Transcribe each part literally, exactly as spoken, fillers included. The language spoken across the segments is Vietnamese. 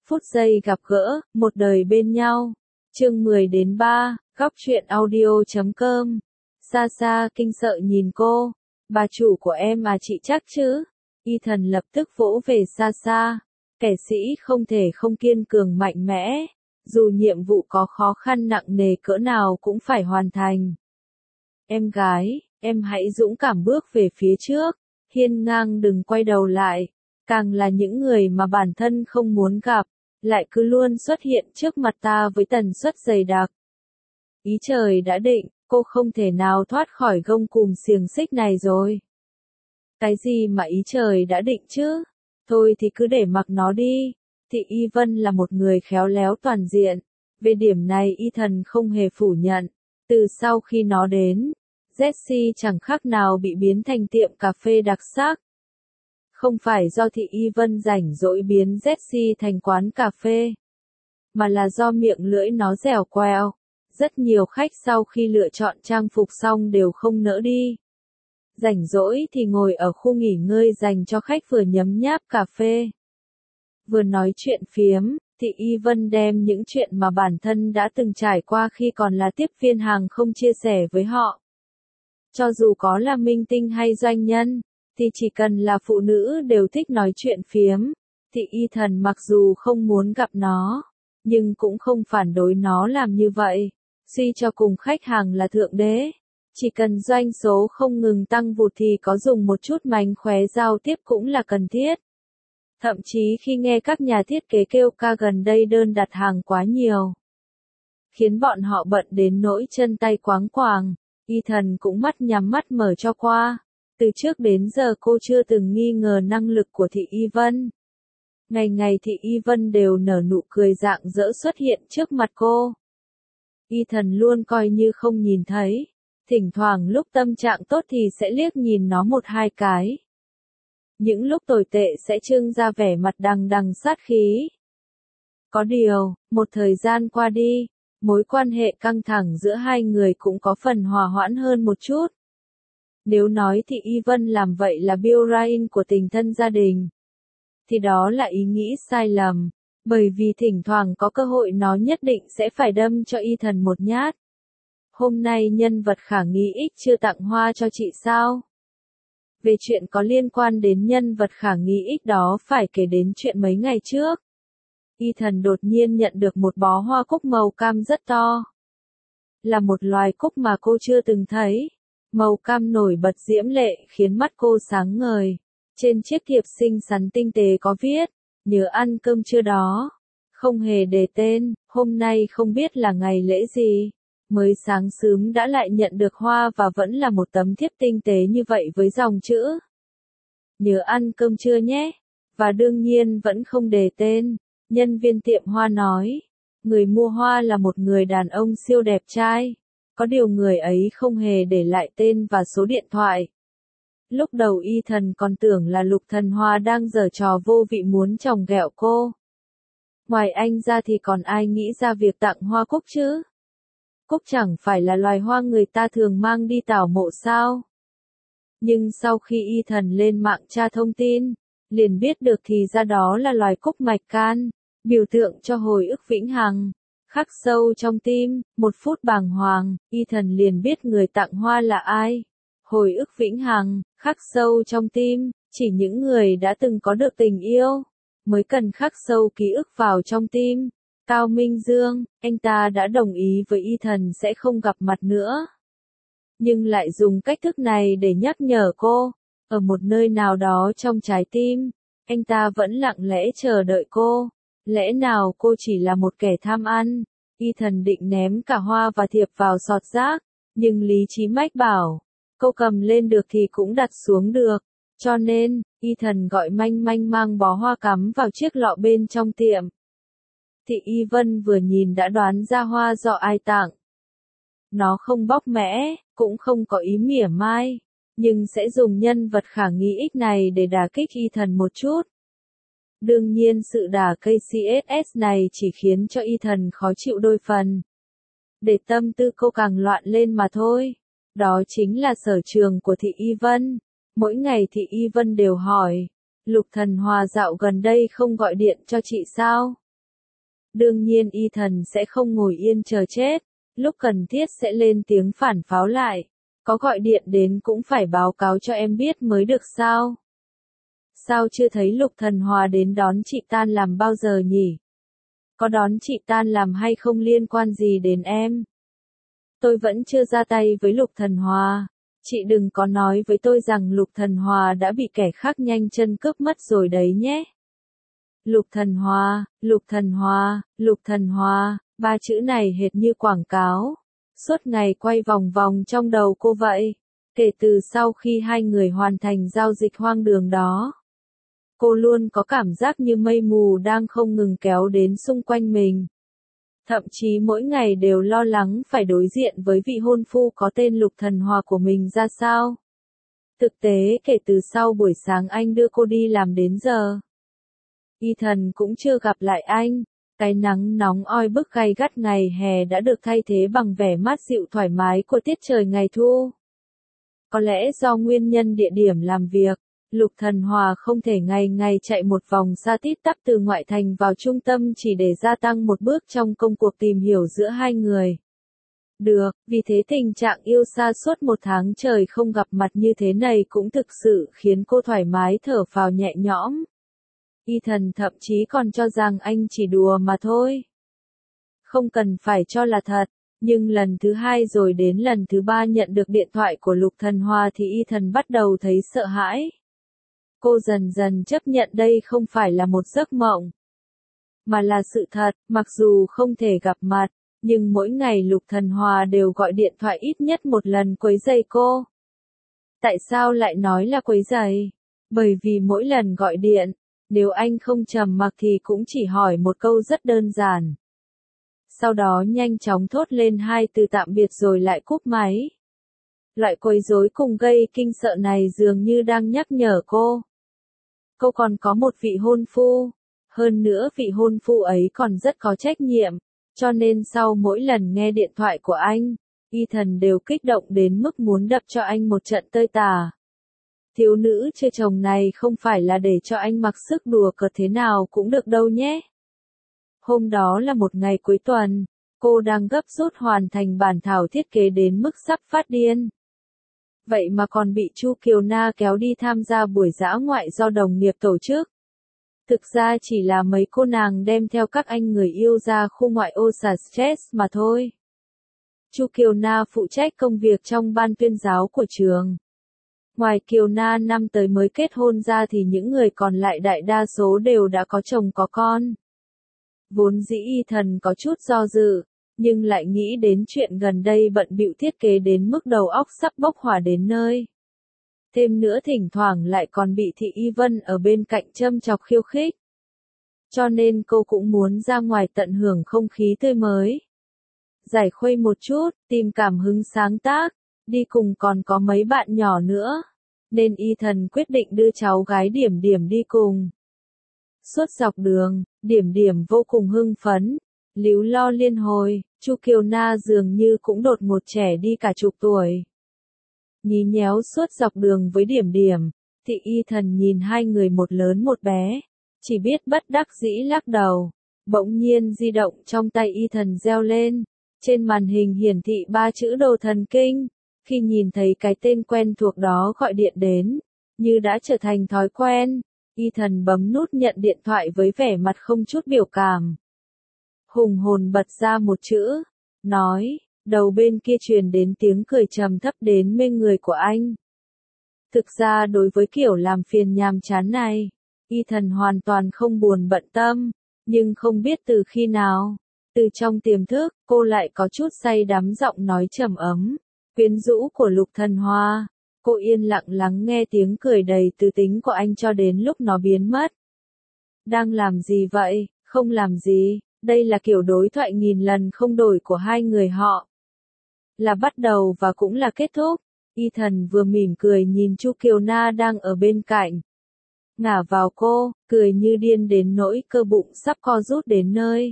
Phút giây gặp gỡ, một đời bên nhau. Chương mười đến ba, góc truyện audio chấm com. Xa xa kinh sợ nhìn cô. Bà chủ của em à, chị chắc chứ? Ethan lập tức vỗ về xa xa. Kẻ sĩ không thể không kiên cường mạnh mẽ. Dù nhiệm vụ có khó khăn nặng nề cỡ nào cũng phải hoàn thành. Em gái, em hãy dũng cảm bước về phía trước. Hiên ngang đừng quay đầu lại. Càng là những người mà bản thân không muốn gặp, lại cứ luôn xuất hiện trước mặt ta với tần suất dày đặc. Ý trời đã định, cô không thể nào thoát khỏi gông cùm xiềng xích này rồi. Cái gì mà ý trời đã định chứ? Thôi thì cứ để mặc nó đi. Thị Y Vân là một người khéo léo toàn diện. Về điểm này Ethan không hề phủ nhận. Từ sau khi nó đến, Jessie chẳng khác nào bị biến thành tiệm cà phê đặc sắc. Không phải do Thị Y Vân rảnh rỗi biến Jessie thành quán cà phê, mà là do miệng lưỡi nó dẻo quẹo. Rất nhiều khách sau khi lựa chọn trang phục xong đều không nỡ đi. Rảnh rỗi thì ngồi ở khu nghỉ ngơi dành cho khách vừa nhấm nháp cà phê, vừa nói chuyện phiếm. Thị Y Vân đem những chuyện mà bản thân đã từng trải qua khi còn là tiếp viên hàng không chia sẻ với họ. Cho dù có là minh tinh hay doanh nhân, thì chỉ cần là phụ nữ đều thích nói chuyện phiếm. Thị Ethan mặc dù không muốn gặp nó, nhưng cũng không phản đối nó làm như vậy. Suy cho cùng khách hàng là thượng đế. Chỉ cần doanh số không ngừng tăng vụt thì có dùng một chút mánh khóe giao tiếp cũng là cần thiết. Thậm chí khi nghe các nhà thiết kế kêu ca gần đây đơn đặt hàng quá nhiều, khiến bọn họ bận đến nỗi chân tay quáng quàng, Ethan cũng mắt nhắm mắt mở cho qua. Từ trước đến giờ cô chưa từng nghi ngờ năng lực của Thị Y Vân. Ngày ngày Thị Y Vân đều nở nụ cười rạng rỡ xuất hiện trước mặt cô. Ethan luôn coi như không nhìn thấy. Thỉnh thoảng lúc tâm trạng tốt thì sẽ liếc nhìn nó một hai cái. Những lúc tồi tệ sẽ trưng ra vẻ mặt đằng đằng sát khí. Có điều, một thời gian qua đi, mối quan hệ căng thẳng giữa hai người cũng có phần hòa hoãn hơn một chút. Nếu nói Thị Y Vân làm vậy là Bill Ryan của tình thân gia đình, thì đó là ý nghĩ sai lầm, bởi vì thỉnh thoảng có cơ hội nó nhất định sẽ phải đâm cho Ethan một nhát. Hôm nay nhân vật khả nghi X chưa tặng hoa cho chị sao? Về chuyện có liên quan đến nhân vật khả nghi X đó phải kể đến chuyện mấy ngày trước. Ethan đột nhiên nhận được một bó hoa cúc màu cam rất to. Là một loài cúc mà cô chưa từng thấy. Màu cam nổi bật diễm lệ khiến mắt cô sáng ngời. Trên chiếc thiệp xinh xắn tinh tế có viết, nhớ ăn cơm trưa đó. Không hề đề tên, hôm nay không biết là ngày lễ gì. Mới sáng sớm đã lại nhận được hoa và vẫn là một tấm thiếp tinh tế như vậy với dòng chữ. Nhớ ăn cơm trưa nhé. Và đương nhiên vẫn không đề tên. Nhân viên tiệm hoa nói, người mua hoa là một người đàn ông siêu đẹp trai. Có điều người ấy không hề để lại tên và số điện thoại. Lúc đầu Ethan còn tưởng là Lục Thần Hoa đang giở trò vô vị muốn chồng ghẹo cô. Ngoài anh ra thì còn ai nghĩ ra việc tặng hoa cúc chứ? Cúc chẳng phải là loài hoa người ta thường mang đi tảo mộ sao? Nhưng sau khi Ethan lên mạng tra thông tin, liền biết được thì ra đó là loài cúc mạch can, biểu tượng cho hồi ức vĩnh hằng. Khắc sâu trong tim, một phút bàng hoàng, Ethan liền biết người tặng hoa là ai. Hồi ức vĩnh hằng, khắc sâu trong tim, chỉ những người đã từng có được tình yêu, mới cần khắc sâu ký ức vào trong tim. Cao Minh Dương, anh ta đã đồng ý với Ethan sẽ không gặp mặt nữa. Nhưng lại dùng cách thức này để nhắc nhở cô, ở một nơi nào đó trong trái tim, anh ta vẫn lặng lẽ chờ đợi cô. Lẽ nào cô chỉ là một kẻ tham ăn? Ethan định ném cả hoa và thiệp vào sọt rác, nhưng lý trí mách bảo, cô cầm lên được thì cũng đặt xuống được. Cho nên, Ethan gọi manh manh mang bó hoa cắm vào chiếc lọ bên trong tiệm. Thị Y Vân vừa nhìn đã đoán ra hoa do ai tặng. Nó không bóc mẽ, cũng không có ý mỉa mai, nhưng sẽ dùng nhân vật khả nghi X này để đả kích Ethan một chút. Đương nhiên sự đả ca xê ét ét này chỉ khiến cho Ethan khó chịu đôi phần. Để tâm tư cô càng loạn lên mà thôi. Đó chính là sở trường của Thị Y Vân. Mỗi ngày Thị Y Vân đều hỏi, Lục Thần Hoa dạo gần đây không gọi điện cho chị sao? Đương nhiên y thần sẽ không ngồi yên chờ chết, lúc cần thiết sẽ lên tiếng phản pháo lại. Có gọi điện đến cũng phải báo cáo cho em biết mới được sao? Sao chưa thấy Lục Thần Hòa đến đón chị tan làm bao giờ nhỉ? Có đón chị tan làm hay không liên quan gì đến em? Tôi vẫn chưa ra tay với Lục Thần Hòa. Chị đừng có nói với tôi rằng Lục Thần Hòa đã bị kẻ khác nhanh chân cướp mất rồi đấy nhé. Lục Thần Hòa, Lục Thần Hòa, Lục Thần Hòa, ba chữ này hệt như quảng cáo. Suốt ngày quay vòng vòng trong đầu cô vậy. Kể từ sau khi hai người hoàn thành giao dịch hoang đường đó, cô luôn có cảm giác như mây mù đang không ngừng kéo đến xung quanh mình. Thậm chí mỗi ngày đều lo lắng phải đối diện với vị hôn phu có tên Lục Thần Hòa của mình ra sao. Thực tế kể từ sau buổi sáng anh đưa cô đi làm đến giờ, Y Thần cũng chưa gặp lại anh. Cái nắng nóng oi bức gay gắt ngày hè đã được thay thế bằng vẻ mát dịu thoải mái của tiết trời ngày thu. Có lẽ do nguyên nhân địa điểm làm việc, Lục Thần Hòa không thể ngày ngày chạy một vòng xa tít tắp từ ngoại thành vào trung tâm chỉ để gia tăng một bước trong công cuộc tìm hiểu giữa hai người. Được, vì thế tình trạng yêu xa suốt một tháng trời không gặp mặt như thế này cũng thực sự khiến cô thoải mái thở phào nhẹ nhõm. Y Thần thậm chí còn cho rằng anh chỉ đùa mà thôi. Không cần phải cho là thật, nhưng lần thứ hai rồi đến lần thứ ba nhận được điện thoại của Lục Thần Hòa thì Y Thần bắt đầu thấy sợ hãi. Cô dần dần chấp nhận đây không phải là một giấc mộng, mà là sự thật. Mặc dù không thể gặp mặt, nhưng mỗi ngày Lục Thần Hòa đều gọi điện thoại ít nhất một lần quấy rầy cô. Tại sao lại nói là quấy rầy? Bởi vì mỗi lần gọi điện, nếu anh không trầm mặc thì cũng chỉ hỏi một câu rất đơn giản. Sau đó nhanh chóng thốt lên hai từ tạm biệt rồi lại cúp máy. Loại quấy rối cùng gây kinh sợ này dường như đang nhắc nhở cô. Cô còn có một vị hôn phu. Hơn nữa vị hôn phu ấy còn rất có trách nhiệm. Cho nên sau mỗi lần nghe điện thoại của anh, Y Thần đều kích động đến mức muốn đập cho anh một trận tơi tả. Thiếu nữ chơi chồng này không phải là để cho anh mặc sức đùa cợt thế nào cũng được đâu nhé. Hôm đó là một ngày cuối tuần, cô đang gấp rút hoàn thành bản thảo thiết kế đến mức sắp phát điên. Vậy mà còn bị Chu Kiều Na kéo đi tham gia buổi dã ngoại do đồng nghiệp tổ chức. Thực ra chỉ là mấy cô nàng đem theo các anh người yêu ra khu ngoại ô xả stress mà thôi. Chu Kiều Na phụ trách công việc trong ban tuyên giáo của trường. Ngoài Kiều Na năm tới mới kết hôn ra thì những người còn lại đại đa số đều đã có chồng có con. Vốn dĩ Y Thần có chút do dự, nhưng lại nghĩ đến chuyện gần đây bận bịu thiết kế đến mức đầu óc sắp bốc hỏa đến nơi. Thêm nữa thỉnh thoảng lại còn bị Thị Y Vân ở bên cạnh châm chọc khiêu khích. Cho nên cô cũng muốn ra ngoài tận hưởng không khí tươi mới. Giải khuây một chút, tìm cảm hứng sáng tác, đi cùng còn có mấy bạn nhỏ nữa. Nên Y Thần quyết định đưa cháu gái Điểm Điểm đi cùng. Suốt dọc đường, Điểm Điểm vô cùng hưng phấn, líu lo liên hồi, Chu Kiều Na dường như cũng đột ngột trẻ đi cả chục tuổi. Nhí nhéo suốt dọc đường với Điểm Điểm, thì Y Thần nhìn hai người một lớn một bé, chỉ biết bất đắc dĩ lắc đầu. Bỗng nhiên di động trong tay Y Thần reo lên, trên màn hình hiển thị ba chữ Đồ Thần Kinh. Khi nhìn thấy cái tên quen thuộc đó gọi điện đến, như đã trở thành thói quen, Y Thần bấm nút nhận điện thoại với vẻ mặt không chút biểu cảm. Hùng hồn bật ra một chữ, nói, đầu bên kia truyền đến tiếng cười trầm thấp đến mê người của anh. Thực ra đối với kiểu làm phiền nhàm chán này, Y Thần hoàn toàn không buồn bận tâm, nhưng không biết từ khi nào, từ trong tiềm thức, cô lại có chút say đắm giọng nói trầm ấm, quyến rũ của Lục Thần Hòa. Cô yên lặng lắng nghe tiếng cười đầy tư tính của anh cho đến lúc nó biến mất. Đang làm gì vậy? Không làm gì, đây là kiểu đối thoại nghìn lần không đổi của hai người họ. Là bắt đầu và cũng là kết thúc. Y Thần vừa mỉm cười nhìn Chu Kiều Na đang ở bên cạnh. Ngả vào cô, cười như điên đến nỗi cơ bụng sắp co rút đến nơi.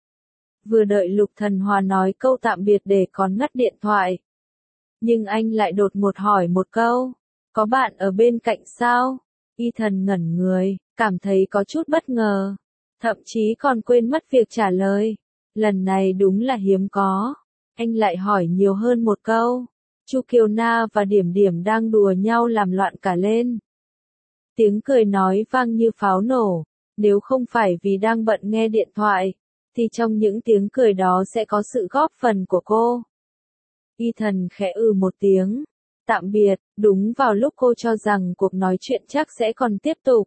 Vừa đợi Lục Thần Hòa nói câu tạm biệt để còn ngắt điện thoại. Nhưng anh lại đột ngột hỏi một câu, có bạn ở bên cạnh sao? Y Thần ngẩn người, cảm thấy có chút bất ngờ. thậm chí còn quên mất việc trả lời. Lần này đúng là hiếm có. Anh lại hỏi nhiều hơn một câu. Chu Kiều Na và Điểm Điểm đang đùa nhau làm loạn cả lên. Tiếng cười nói vang như pháo nổ. Nếu không phải vì đang bận nghe điện thoại, thì trong những tiếng cười đó sẽ có sự góp phần của cô. Ethan khẽ ừ một tiếng. Tạm biệt, đúng vào lúc cô cho rằng cuộc nói chuyện chắc sẽ còn tiếp tục.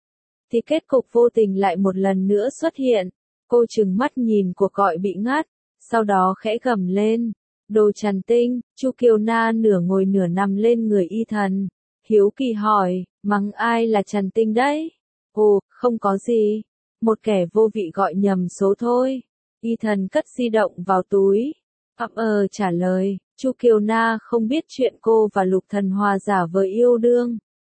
Thì kết cục vô tình lại một lần nữa xuất hiện. Cô trừng mắt nhìn cuộc gọi bị ngắt, sau đó khẽ gầm lên. Đồ trằn tinh. Chu Kiều Na nửa ngồi nửa nằm lên người Ethan. Hiếu kỳ hỏi, mắng ai là trằn tinh đấy? Ồ, không có gì. Một kẻ vô vị gọi nhầm số thôi. Ethan cất di động vào túi. Ậm ờ trả lời. Chu Kiều Na không biết chuyện cô và Lục Thần Hòa giả vờ yêu đương.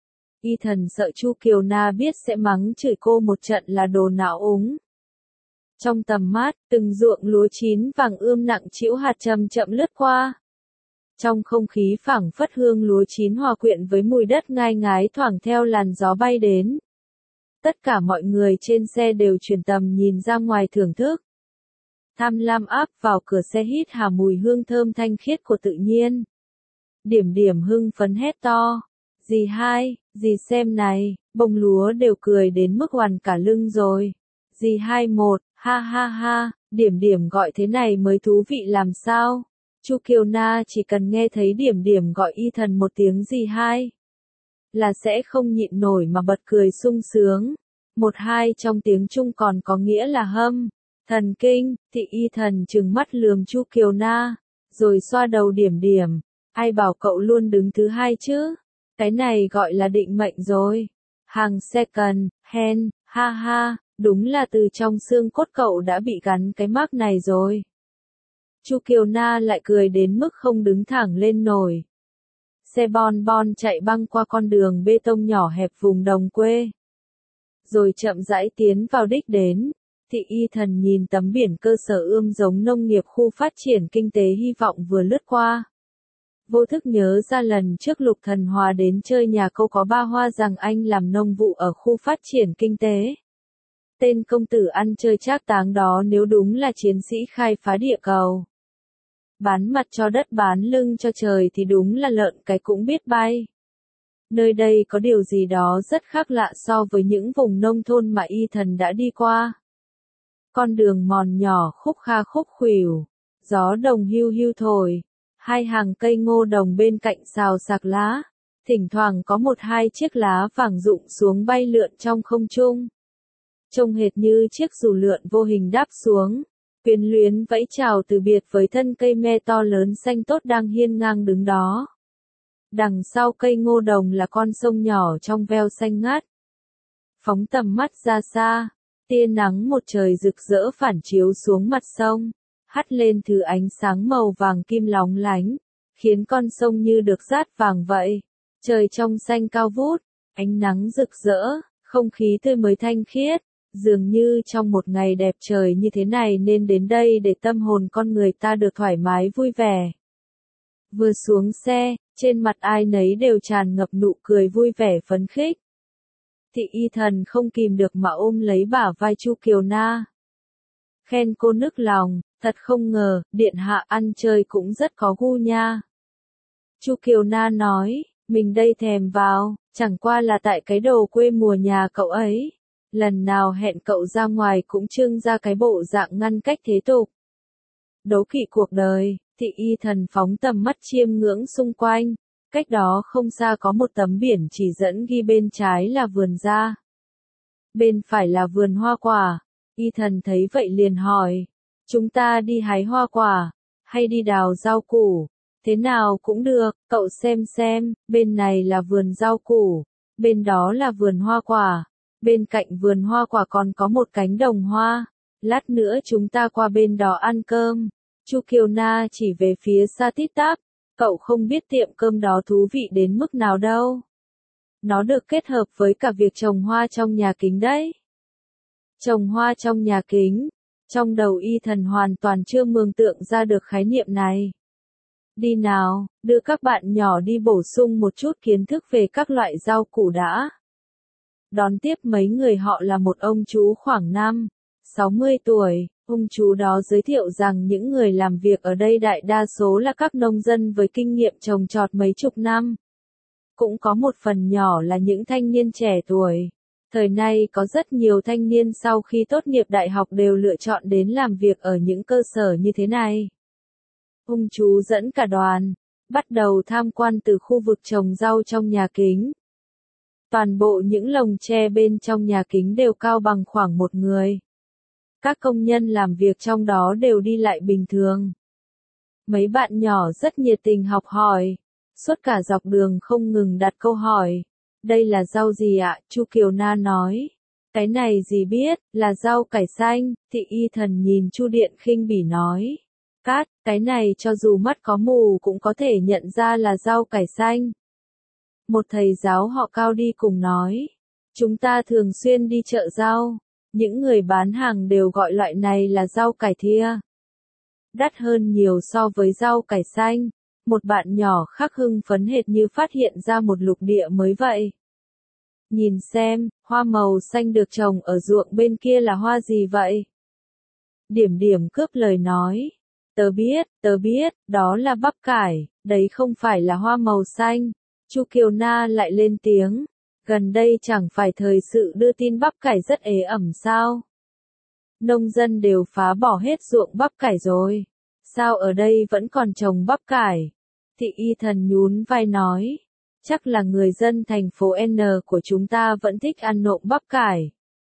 Ethan sợ Chu Kiều Na biết sẽ mắng chửi cô một trận là đồ não úng. Trong tầm mắt, từng ruộng lúa chín vàng ươm nặng trĩu hạt chậm chậm lướt qua. Trong không khí phảng phất hương lúa chín hòa quyện với mùi đất ngai ngái thoảng theo làn gió bay đến. Tất cả mọi người trên xe đều chuyển tầm nhìn ra ngoài thưởng thức. Tham lam áp vào cửa xe hít hà mùi hương thơm thanh khiết của tự nhiên. Điểm Điểm hưng phấn hét to. Dì hai, dì xem này, bông lúa đều cười đến mức oằn cả lưng rồi. Dì hai một, ha ha ha, Điểm Điểm gọi thế này mới thú vị làm sao. Chu Kiều Na chỉ cần nghe thấy Điểm Điểm gọi Ethan một tiếng dì hai, là sẽ không nhịn nổi mà bật cười sung sướng. Một hai trong tiếng Trung còn có nghĩa là hâm. Thần kinh. Thì Ethan trừng mắt lườm Chu Kiều Na, rồi xoa đầu Điểm Điểm. Ai bảo cậu luôn đứng thứ hai chứ? Cái này gọi là định mệnh rồi. Hàng second hand, ha ha, đúng là từ trong xương cốt cậu đã bị gắn cái mác này rồi. Chu Kiều Na lại cười đến mức không đứng thẳng lên nổi. Xe bon bon chạy băng qua con đường bê tông nhỏ hẹp vùng đồng quê, rồi chậm rãi tiến vào đích đến. Thì Ethan nhìn tấm biển cơ sở ươm giống nông nghiệp khu phát triển kinh tế hy vọng vừa lướt qua. Vô thức nhớ ra lần trước Lục Thần Hòa đến chơi nhà cô có ba hoa rằng anh làm nông vụ ở khu phát triển kinh tế. Tên công tử ăn chơi trác táng đó nếu đúng là chiến sĩ khai phá địa cầu. Bán mặt cho đất bán lưng cho trời thì đúng là lợn cái cũng biết bay. Nơi đây có điều gì đó rất khác lạ so với những vùng nông thôn mà Ethan đã đi qua. Con đường mòn nhỏ khúc kha khúc khuỷu, gió đồng hiu hiu thổi, hai hàng cây ngô đồng bên cạnh xào xạc lá, thỉnh thoảng có một hai chiếc lá vàng rụng xuống bay lượn trong không trung. Trông hệt như chiếc dù lượn vô hình đáp xuống, quyến luyến vẫy chào từ biệt với thân cây me to lớn xanh tốt đang hiên ngang đứng đó. Đằng sau cây ngô đồng là con sông nhỏ trong veo xanh ngát. Phóng tầm mắt ra xa, tia nắng một trời rực rỡ phản chiếu xuống mặt sông, hắt lên thứ ánh sáng màu vàng kim lóng lánh, khiến con sông như được dát vàng vậy. Trời trong xanh cao vút, ánh nắng rực rỡ, không khí tươi mới thanh khiết, dường như trong một ngày đẹp trời như thế này nên đến đây để tâm hồn con người ta được thoải mái vui vẻ. Vừa xuống xe, trên mặt ai nấy đều tràn ngập nụ cười vui vẻ phấn khích. Thì Ethan không kìm được mà ôm lấy bả vai Chu Kiều Na. Khen cô nức lòng, thật không ngờ, điện hạ ăn chơi cũng rất có gu nha. Chu Kiều Na nói, mình đây thèm vào, chẳng qua là tại cái đồ quê mùa nhà cậu ấy. Lần nào hẹn cậu ra ngoài cũng trưng ra cái bộ dạng ngăn cách thế tục. Đố kỵ cuộc đời, thì Ethan phóng tầm mắt chiêm ngưỡng xung quanh. Cách đó không xa có một tấm biển chỉ dẫn ghi bên trái là vườn gia, bên phải là vườn hoa quả. Ethan thấy vậy liền hỏi, chúng ta đi hái hoa quả, hay đi đào rau củ? Thế nào cũng được, cậu xem xem, bên này là vườn rau củ, bên đó là vườn hoa quả, bên cạnh vườn hoa quả còn có một cánh đồng hoa, lát nữa chúng ta qua bên đó ăn cơm. Chu Kiều Na chỉ về phía xa tít tắp, cậu không biết tiệm cơm đó thú vị đến mức nào đâu. Nó được kết hợp với cả việc trồng hoa trong nhà kính đấy. Trồng hoa trong nhà kính, trong đầu Ethan hoàn toàn chưa mường tượng ra được khái niệm này. Đi nào, đưa các bạn nhỏ đi bổ sung một chút kiến thức về các loại rau củ đã. Đón tiếp mấy người họ là một ông chú khoảng năm, sáu mươi tuổi. Ông chú đó giới thiệu rằng những người làm việc ở đây đại đa số là các nông dân với kinh nghiệm trồng trọt mấy chục năm. Cũng có một phần nhỏ là những thanh niên trẻ tuổi. Thời nay có rất nhiều thanh niên sau khi tốt nghiệp đại học đều lựa chọn đến làm việc ở những cơ sở như thế này. Ông chú dẫn cả đoàn, bắt đầu tham quan từ khu vực trồng rau trong nhà kính. Toàn bộ những lồng tre bên trong nhà kính đều cao bằng khoảng một người. Các công nhân làm việc trong đó đều đi lại bình thường. Mấy bạn nhỏ rất nhiệt tình học hỏi. Suốt cả dọc đường không ngừng đặt câu hỏi. Đây là rau gì ạ? Chu Kiều Na nói. Cái này gì biết, là rau cải xanh. Thị Y Thần nhìn Chu Điện khinh bỉ nói. Cát, cái này cho dù mắt có mù cũng có thể nhận ra là rau cải xanh. Một thầy giáo họ Cao đi cùng nói. Chúng ta thường xuyên đi chợ rau. Những người bán hàng đều gọi loại này là rau cải thia. Đắt hơn nhiều so với rau cải xanh. Một bạn nhỏ khác hưng phấn hệt như phát hiện ra một lục địa mới vậy. Nhìn xem, hoa màu xanh được trồng ở ruộng bên kia là hoa gì vậy? Điểm điểm cướp lời nói. Tớ biết, tớ biết, đó là bắp cải, đấy không phải là hoa màu xanh. Chu Kiều Na lại lên tiếng. Gần đây chẳng phải thời sự đưa tin bắp cải rất ế ẩm sao? Nông dân đều phá bỏ hết ruộng bắp cải rồi. Sao ở đây vẫn còn trồng bắp cải? Thị Y Thần nhún vai nói. Chắc là người dân thành phố N của chúng ta vẫn thích ăn nộm bắp cải.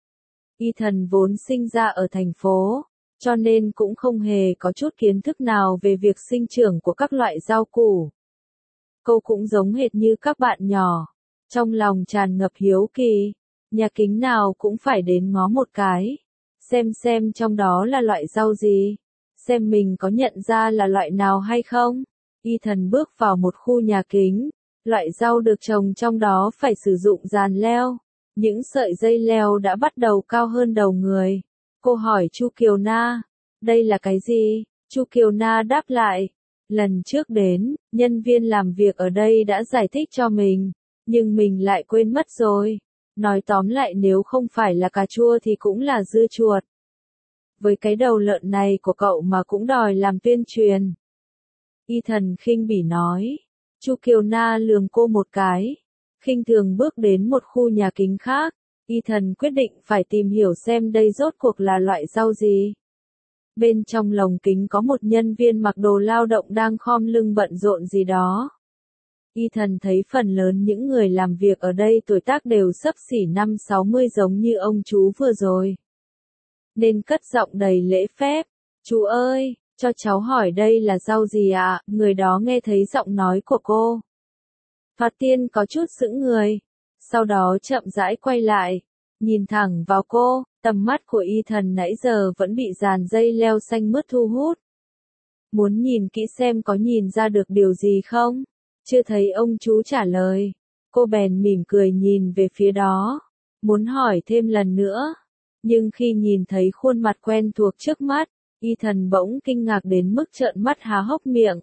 Y Thần vốn sinh ra ở thành phố, cho nên cũng không hề có chút kiến thức nào về việc sinh trưởng của các loại rau củ. Cô cũng giống hệt như các bạn nhỏ, trong lòng tràn ngập hiếu kỳ, nhà kính nào cũng phải đến ngó một cái, xem xem trong đó là loại rau gì, xem mình có nhận ra là loại nào hay không. Y Thần bước vào một khu nhà kính, loại rau được trồng trong đó phải sử dụng giàn leo, những sợi dây leo đã bắt đầu cao hơn đầu người. Cô hỏi Chu Kiều Na, đây là cái gì? Chu Kiều Na đáp lại, lần trước đến, nhân viên làm việc ở đây đã giải thích cho mình, nhưng mình lại quên mất rồi. Nói tóm lại nếu không phải là cà chua thì cũng là dưa chuột. Với cái đầu lợn này của cậu mà cũng đòi làm tuyên truyền. Y Thần khinh bỉ nói. Chu Kiều Na lườm cô một cái, khinh thường bước đến một khu nhà kính khác. Y Thần quyết định phải tìm hiểu xem đây rốt cuộc là loại rau gì. Bên trong lồng kính có một nhân viên mặc đồ lao động đang khom lưng bận rộn gì đó. Y Thần thấy phần lớn những người làm việc ở đây tuổi tác đều xấp xỉ năm sáu mươi giống như ông chú vừa rồi. Nên cất giọng đầy lễ phép. Chú ơi, cho cháu hỏi đây là rau gì ạ? À? Người đó nghe thấy giọng nói của cô. Phạt Tiên có chút sững người. Sau đó chậm rãi quay lại. Nhìn thẳng vào cô, tầm mắt của Y Thần nãy giờ vẫn bị dàn dây leo xanh mướt thu hút. Muốn nhìn kỹ xem có nhìn ra được điều gì không? Chưa thấy ông chú trả lời. Cô bèn mỉm cười nhìn về phía đó. Muốn hỏi thêm lần nữa. Nhưng khi nhìn thấy khuôn mặt quen thuộc trước mắt, Y Thần bỗng kinh ngạc đến mức trợn mắt há hốc miệng.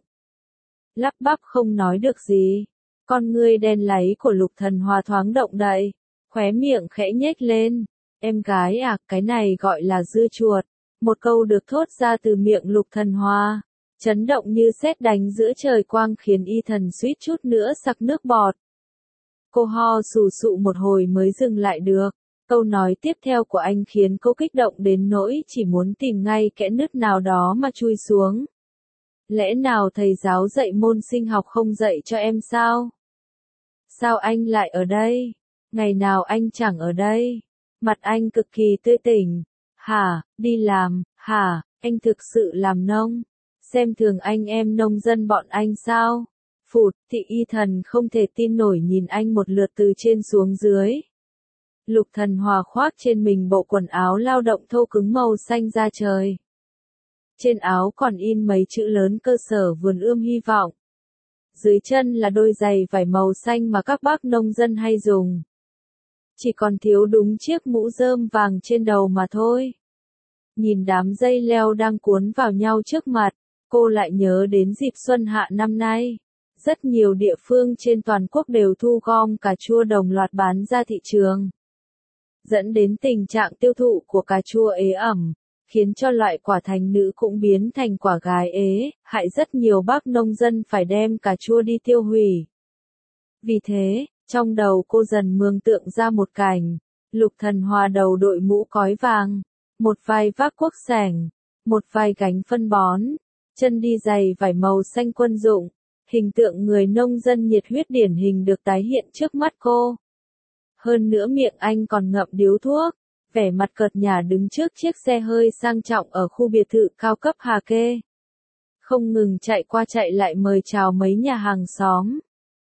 Lắp bắp không nói được gì. Con ngươi đen láy của Lục Thần Hoa thoáng động đậy, khóe miệng khẽ nhếch lên. Em gái à, cái này gọi là dưa chuột. Một câu được thốt ra từ miệng Lục Thần Hoa, chấn động như sét đánh giữa trời quang khiến Y Thần suýt chút nữa sặc nước bọt. Cô ho sù sụ một hồi mới dừng lại được. Câu nói tiếp theo của anh khiến cô kích động đến nỗi chỉ muốn tìm ngay kẽ nứt nào đó mà chui xuống. Lẽ nào thầy giáo dạy môn sinh học không dạy cho em sao? Sao anh lại ở đây? Ngày nào anh chẳng ở đây? Mặt anh cực kỳ tươi tỉnh. Hả, đi làm, hả, anh thực sự làm nông? Xem thường anh em nông dân bọn anh sao? Phụt, Thị Y Thần không thể tin nổi nhìn anh một lượt từ trên xuống dưới. Lục Thần Hoa khoác trên mình bộ quần áo lao động thô cứng màu xanh da trời. Trên áo còn in mấy chữ lớn cơ sở vườn ươm hy vọng. Dưới chân là đôi giày vải màu xanh mà các bác nông dân hay dùng. Chỉ còn thiếu đúng chiếc mũ rơm vàng trên đầu mà thôi. Nhìn đám dây leo đang cuốn vào nhau trước mặt, cô lại nhớ đến dịp xuân hạ năm nay. Rất nhiều địa phương trên toàn quốc đều thu gom cà chua đồng loạt bán ra thị trường. dẫn đến tình trạng tiêu thụ của cà chua ế ẩm, khiến cho loại quả thành nữ cũng biến thành quả gái ế, hại rất nhiều bác nông dân phải đem cà chua đi tiêu hủy. Vì thế, trong đầu cô dần mường tượng ra một cảnh, Lục Thần Hòa đầu đội mũ cói vàng, một vai vác cuốc sẻng, một vai gánh phân bón, chân đi giày vải màu xanh quân dụng, hình tượng người nông dân nhiệt huyết điển hình được tái hiện trước mắt cô. Hơn nữa miệng anh còn ngậm điếu thuốc, vẻ mặt cợt nhả đứng trước chiếc xe hơi sang trọng ở khu biệt thự cao cấp Hà Kê. Không ngừng chạy qua chạy lại mời chào mấy nhà hàng xóm.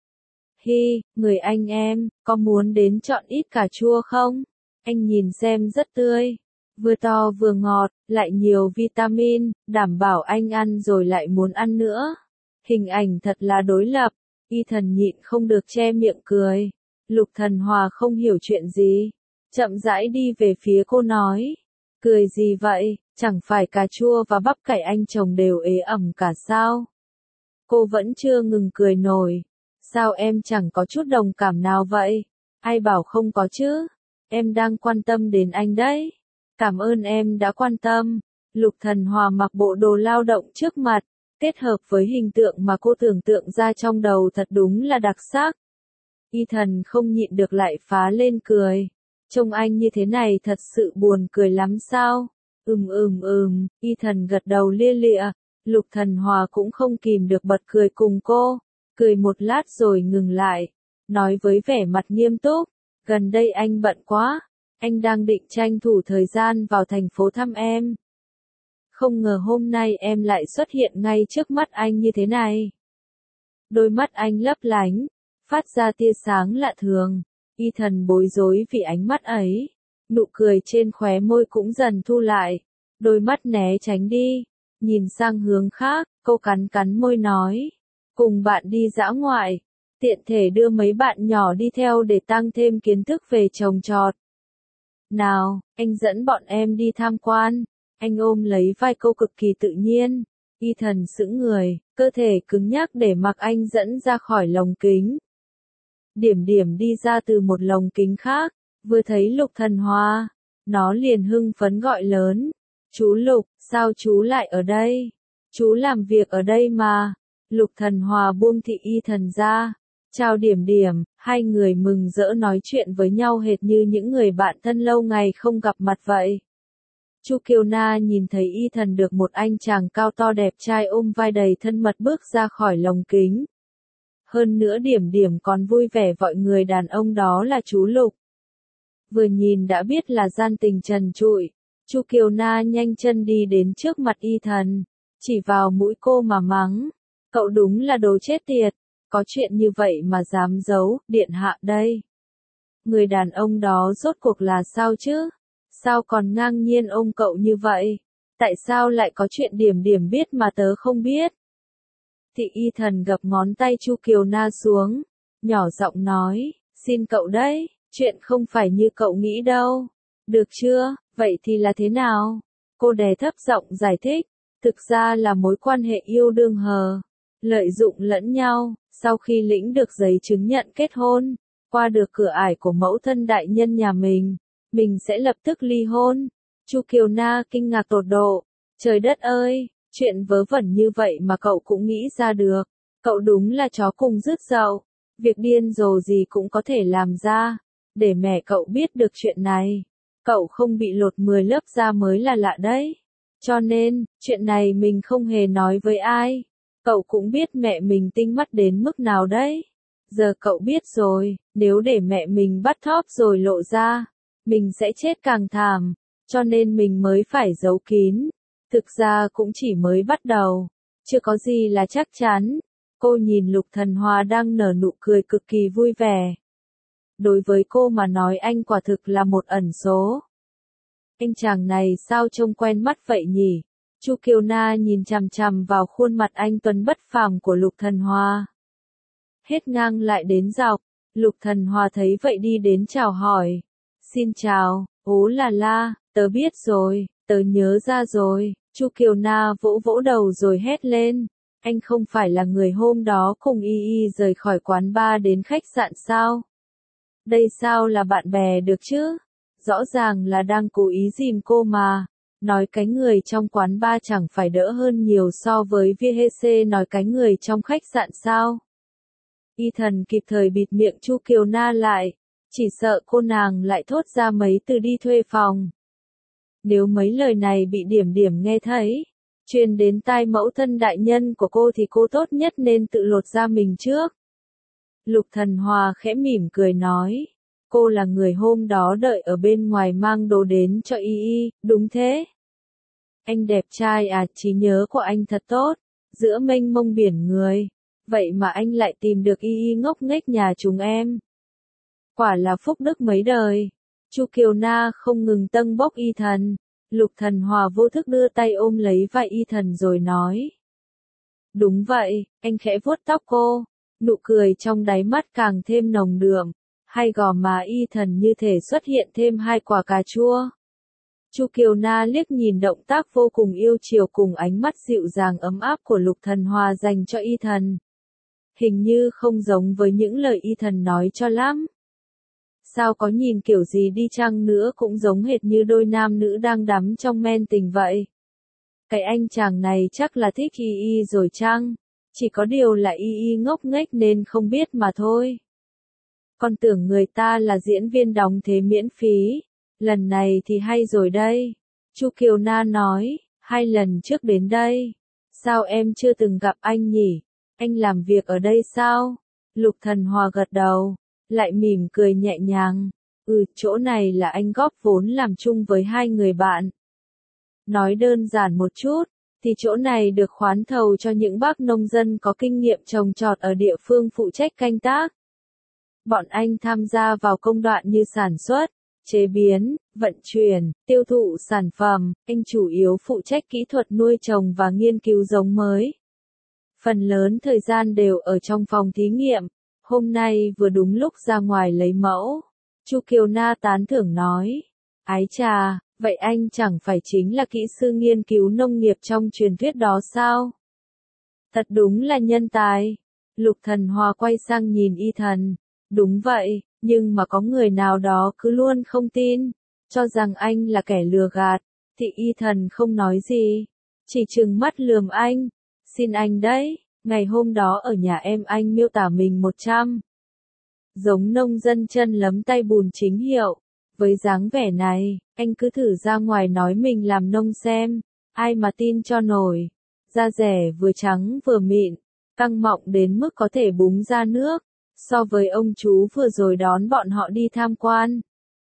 Hi, người anh em, có muốn đến chọn ít cà chua không? Anh nhìn xem rất tươi, vừa to vừa ngọt, lại nhiều vitamin, đảm bảo anh ăn rồi lại muốn ăn nữa. Hình ảnh thật là đối lập, Y Thần nhịn không được che miệng cười. Lục Thần Hòa không hiểu chuyện gì, chậm rãi đi về phía cô nói. Cười gì vậy, chẳng phải cà chua và bắp cải anh trồng đều ế ẩm cả sao? Cô vẫn chưa ngừng cười nổi. Sao em chẳng có chút đồng cảm nào vậy? Ai bảo không có chứ? Em đang quan tâm đến anh đấy. Cảm ơn em đã quan tâm. Lục Thần Hòa mặc bộ đồ lao động trước mặt, kết hợp với hình tượng mà cô tưởng tượng ra trong đầu thật đúng là đặc sắc. Y Thần không nhịn được lại phá lên cười. Trông anh như thế này thật sự buồn cười lắm sao? Ừm ừm ừm, Y Thần gật đầu lia lịa. Lục Thần Hòa cũng không kìm được bật cười cùng cô. Cười một lát rồi ngừng lại, nói với vẻ mặt nghiêm túc, gần đây anh bận quá, anh đang định tranh thủ thời gian vào thành phố thăm em. Không ngờ hôm nay em lại xuất hiện ngay trước mắt anh như thế này. Đôi mắt anh lấp lánh, phát ra tia sáng lạ thường. Y Thần bối rối vì ánh mắt ấy, nụ cười trên khóe môi cũng dần thu lại, đôi mắt né tránh đi, nhìn sang hướng khác, cô cắn cắn môi nói. Cùng bạn đi dã ngoại, tiện thể đưa mấy bạn nhỏ đi theo để tăng thêm kiến thức về trồng trọt. Nào, anh dẫn bọn em đi tham quan. Anh ôm lấy vai cô cực kỳ tự nhiên. Y Thần sững người, cơ thể cứng nhắc để mặc anh dẫn ra khỏi lồng kính. Điểm điểm đi ra từ một lồng kính khác, vừa thấy Lục Thần Hòa, nó liền hưng phấn gọi lớn. Chú Lục, sao chú lại ở đây? Chú làm việc ở đây mà. Lục Thần Hòa buông thị Y Thần ra, chào Điểm Điểm, hai người mừng rỡ nói chuyện với nhau hệt như những người bạn thân lâu ngày không gặp mặt vậy. Chu Kiều Na nhìn thấy Y Thần được một anh chàng cao to đẹp trai ôm vai đầy thân mật bước ra khỏi lồng kính. Hơn nữa Điểm Điểm còn vui vẻ gọi người đàn ông đó là chú Lục. Vừa nhìn đã biết là gian tình trần trụi, Chu Kiều Na nhanh chân đi đến trước mặt Y Thần, chỉ vào mũi cô mà mắng. Cậu đúng là đồ chết tiệt, có chuyện như vậy mà dám giấu, điện hạ đây. Người đàn ông đó rốt cuộc là sao chứ? Sao còn ngang nhiên ôm cậu như vậy? Tại sao lại có chuyện Điểm Điểm biết mà tớ không biết? Thị Y Thần gập ngón tay Chu Kiều Na xuống, nhỏ giọng nói, xin cậu đấy, chuyện không phải như cậu nghĩ đâu. Được chưa, vậy thì là thế nào? Cô đè thấp giọng giải thích, thực ra là mối quan hệ yêu đương hờ. Lợi dụng lẫn nhau, sau khi lĩnh được giấy chứng nhận kết hôn, qua được cửa ải của mẫu thân đại nhân nhà mình, mình sẽ lập tức ly hôn. Chu Kiều Na kinh ngạc tột độ, trời đất ơi, chuyện vớ vẩn như vậy mà cậu cũng nghĩ ra được, cậu đúng là chó cùng rứt dậu, việc điên rồ gì cũng có thể làm ra, để mẹ cậu biết được chuyện này, cậu không bị lột mười lớp da mới là lạ đấy, cho nên, chuyện này mình không hề nói với ai. Cậu cũng biết mẹ mình tinh mắt đến mức nào đấy. Giờ cậu biết rồi, nếu để mẹ mình bắt thóp rồi lộ ra, mình sẽ chết càng thảm, cho nên mình mới phải giấu kín. Thực ra cũng chỉ mới bắt đầu, chưa có gì là chắc chắn. Cô nhìn Lục Thần Hòa đang nở nụ cười cực kỳ vui vẻ. Đối với cô mà nói anh quả thực là một ẩn số. Anh chàng này sao trông quen mắt vậy nhỉ? Chu Kiều Na nhìn chằm chằm vào khuôn mặt anh tuấn bất phàm của Lục Thần Hòa. Hết ngang lại đến dọc, Lục Thần Hòa thấy vậy đi đến chào hỏi. Xin chào, ố là la, tớ biết rồi, tớ nhớ ra rồi. Chu Kiều Na vỗ vỗ đầu rồi hét lên. Anh không phải là người hôm đó cùng Y Y rời khỏi quán bar đến khách sạn sao? Đây sao là bạn bè được chứ? rõ ràng là đang cố ý dìm cô mà. Nói cái người trong quán bar chẳng phải đỡ hơn nhiều so với Viehese nói cái người trong khách sạn sao. Ethan kịp thời bịt miệng Chu Kiều Na lại, chỉ sợ cô nàng lại thốt ra mấy từ đi thuê phòng. Nếu mấy lời này bị điểm điểm nghe thấy, truyền đến tai mẫu thân đại nhân của cô thì cô tốt nhất nên tự lột ra mình trước. Lục Thần Hòa khẽ mỉm cười nói, cô là người hôm đó đợi ở bên ngoài mang đồ đến cho Y Y, đúng thế? Anh đẹp trai à, trí nhớ của anh thật tốt, giữa mênh mông biển người, vậy mà anh lại tìm được Y Y ngốc nghếch nhà chúng em. Quả là phúc đức mấy đời. Chu Kiều Na không ngừng tâng bốc Ethan. Lục Thần Hòa vô thức đưa tay ôm lấy vai Ethan rồi nói. Đúng vậy, anh khẽ vuốt tóc cô, nụ cười trong đáy mắt càng thêm nồng đượm, hai gò má Ethan như thể xuất hiện thêm hai quả cà chua. Chu Kiều Na liếc nhìn động tác vô cùng yêu chiều cùng ánh mắt dịu dàng ấm áp của Lục Thần Hòa dành cho Ethan. Hình như không giống với những lời Ethan nói cho lắm. Sao có nhìn kiểu gì đi chăng nữa cũng giống hệt như đôi nam nữ đang đắm trong men tình vậy. Cái anh chàng này chắc là thích Y Y rồi chăng? Chỉ có điều là Y Y ngốc nghếch nên không biết mà thôi. Con tưởng người ta là diễn viên đóng thế miễn phí. Lần này thì hay rồi đây. Chu Kiều Na nói, hai lần trước đến đây. Sao em chưa từng gặp anh nhỉ? Anh làm việc ở đây sao? Lục Thần Hòa gật đầu, lại mỉm cười nhẹ nhàng. Ừ, chỗ này là anh góp vốn làm chung với hai người bạn. Nói đơn giản một chút, thì chỗ này được khoán thầu cho những bác nông dân có kinh nghiệm trồng trọt ở địa phương phụ trách canh tác. Bọn anh tham gia vào công đoạn như sản xuất, chế biến, vận chuyển, tiêu thụ sản phẩm, anh chủ yếu phụ trách kỹ thuật nuôi trồng và nghiên cứu giống mới. Phần lớn thời gian đều ở trong phòng thí nghiệm, hôm nay vừa đúng lúc ra ngoài lấy mẫu. Chu Kiều Na tán thưởng nói, ái chà, vậy anh chẳng phải chính là kỹ sư nghiên cứu nông nghiệp trong truyền thuyết đó sao? Thật đúng là nhân tài. Lục Thần Hòa quay sang nhìn Ethan, đúng vậy, nhưng mà có người nào đó cứ luôn không tin, cho rằng anh là kẻ lừa gạt, thì Ethan không nói gì, chỉ trừng mắt lườm anh, xin anh đấy, ngày hôm đó ở nhà em anh miêu tả mình một trăm. Giống nông dân chân lấm tay bùn chính hiệu, với dáng vẻ này, anh cứ thử ra ngoài nói mình làm nông xem, ai mà tin cho nổi, da rẻ vừa trắng vừa mịn, căng mọng đến mức có thể búng ra nước. So với ông chú vừa rồi đón bọn họ đi tham quan,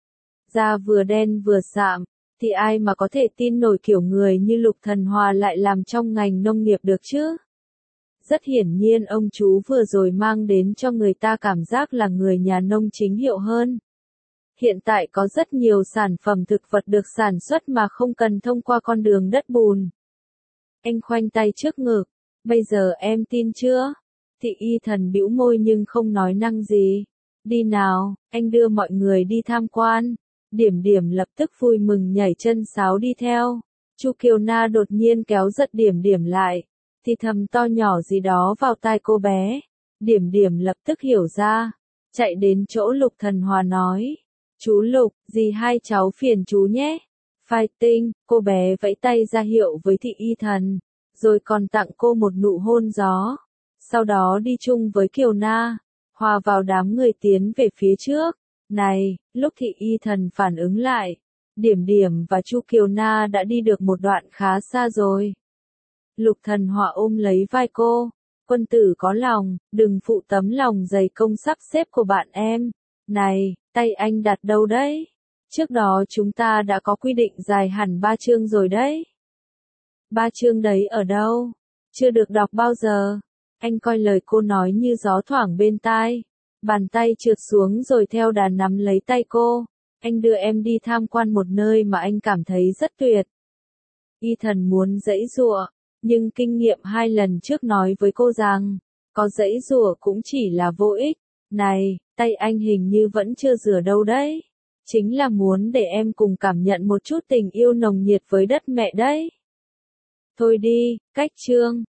da vừa đen vừa sạm, thì ai mà có thể tin nổi kiểu người như Lục Thần Hòa lại làm trong ngành nông nghiệp được chứ? Rất hiển nhiên ông chú vừa rồi mang đến cho người ta cảm giác là người nhà nông chính hiệu hơn. Hiện tại có rất nhiều sản phẩm thực vật được sản xuất mà không cần thông qua con đường đất bùn. Anh khoanh tay trước ngực, bây giờ em tin chưa? Thì Ethan bĩu môi nhưng không nói năng gì. Đi nào, anh đưa mọi người đi tham quan. Điểm điểm lập tức vui mừng nhảy chân sáo đi theo. Chu Kiều Na đột nhiên kéo giật điểm điểm lại, thì thầm to nhỏ gì đó vào tai cô bé. Điểm điểm lập tức hiểu ra, chạy đến chỗ Lục Thần Hòa nói. Chú Lục, dì hai cháu phiền chú nhé. Fighting, cô bé vẫy tay ra hiệu với thị Ethan, rồi còn tặng cô một nụ hôn gió. Sau đó đi chung với Kiều Na, hòa vào đám người tiến về phía trước. Này, lúc thị Ethan phản ứng lại, Điểm Điểm và Chu Kiều Na đã đi được một đoạn khá xa rồi. Lục Thần Hòa ôm lấy vai cô, quân tử có lòng, đừng phụ tấm lòng dày công sắp xếp của bạn em. Này, tay anh đặt đâu đấy? Trước đó chúng ta đã có quy định dài hẳn ba chương rồi đấy. Ba chương đấy ở đâu? Chưa được đọc bao giờ. Anh coi lời cô nói như gió thoảng bên tai. Bàn tay trượt xuống rồi theo đà nắm lấy tay cô. Anh đưa em đi tham quan một nơi mà anh cảm thấy rất tuyệt. Ethan muốn giãy giụa, nhưng kinh nghiệm hai lần trước nói với cô rằng, có giãy giụa cũng chỉ là vô ích. Này, tay anh hình như vẫn chưa rửa đâu đấy. Chính là muốn để em cùng cảm nhận một chút tình yêu nồng nhiệt với đất mẹ đấy. Thôi đi, cách chương.